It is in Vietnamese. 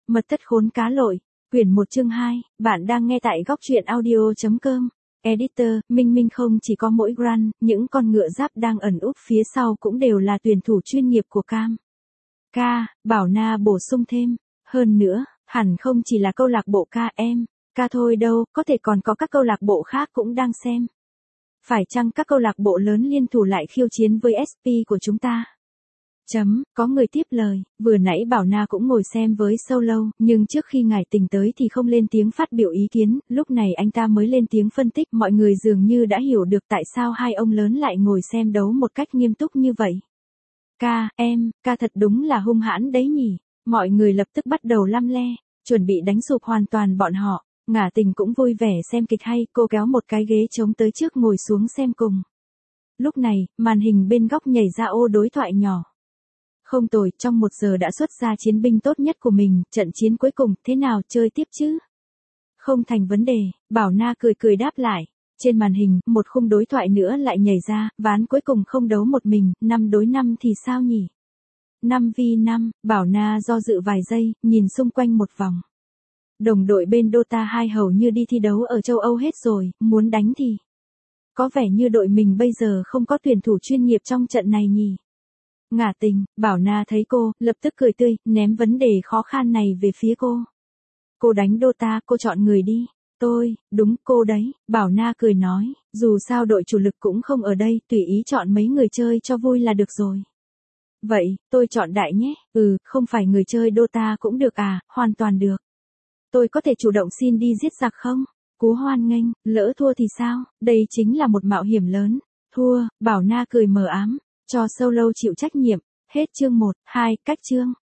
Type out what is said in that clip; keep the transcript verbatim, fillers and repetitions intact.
Mật thất khốn cá lội, quyển một chương hai, bạn đang nghe tại góc truyện audio chấm com. Editor, Minh Minh không chỉ có mỗi Grant, những con ngựa giáp đang ẩn úp phía sau cũng đều là tuyển thủ chuyên nghiệp của Cam. Ca, Bảo Na bổ sung thêm. Hơn nữa, hẳn không chỉ là câu lạc bộ ca em, ca thôi đâu, có thể còn có các câu lạc bộ khác cũng đang xem. Phải chăng các câu lạc bộ lớn liên thủ lại khiêu chiến với ét pê của chúng ta? Chấm, có người tiếp lời, vừa nãy Bảo Na cũng ngồi xem với Solo, nhưng trước khi ngài tỉnh tới thì không lên tiếng phát biểu ý kiến, lúc này anh ta mới lên tiếng phân tích, mọi người dường như đã hiểu được tại sao hai ông lớn lại ngồi xem đấu một cách nghiêm túc như vậy. Ca, em, ca thật đúng là hung hãn đấy nhỉ, mọi người lập tức bắt đầu lăm le, chuẩn bị đánh sụp hoàn toàn bọn họ, Ngả Tình cũng vui vẻ xem kịch hay, cô kéo một cái ghế trống tới trước ngồi xuống xem cùng. Lúc này, màn hình bên góc nhảy ra ô đối thoại nhỏ. Không tồi, trong một giờ đã xuất ra chiến binh tốt nhất của mình, trận chiến cuối cùng, thế nào, chơi tiếp chứ? Không thành vấn đề, Bảo Na cười cười đáp lại. Trên màn hình, một khung đối thoại nữa lại nhảy ra, ván cuối cùng không đấu một mình, năm đối năm thì sao nhỉ? năm vs năm, Bảo Na do dự vài giây, nhìn xung quanh một vòng. Đồng đội bên Dota hai hầu như đi thi đấu ở châu Âu hết rồi, muốn đánh thì... Có vẻ như đội mình bây giờ không có tuyển thủ chuyên nghiệp trong trận này nhỉ? Ngả Tình, Bảo Na thấy cô, lập tức cười tươi, ném vấn đề khó khăn này về phía cô. Cô đánh Dota, cô chọn người đi. Tôi, đúng, cô đấy, Bảo Na cười nói, dù sao đội chủ lực cũng không ở đây, tùy ý chọn mấy người chơi cho vui là được rồi. Vậy, tôi chọn Đại nhé, ừ, không phải người chơi Dota cũng được à, hoàn toàn được. Tôi có thể chủ động xin đi giết giặc không? Cú hoan nghênh, lỡ thua thì sao, đây chính là một mạo hiểm lớn. Thua, Bảo Na cười mờ ám. Cho Solo chịu trách nhiệm. Hết chương một, hai, cách chương.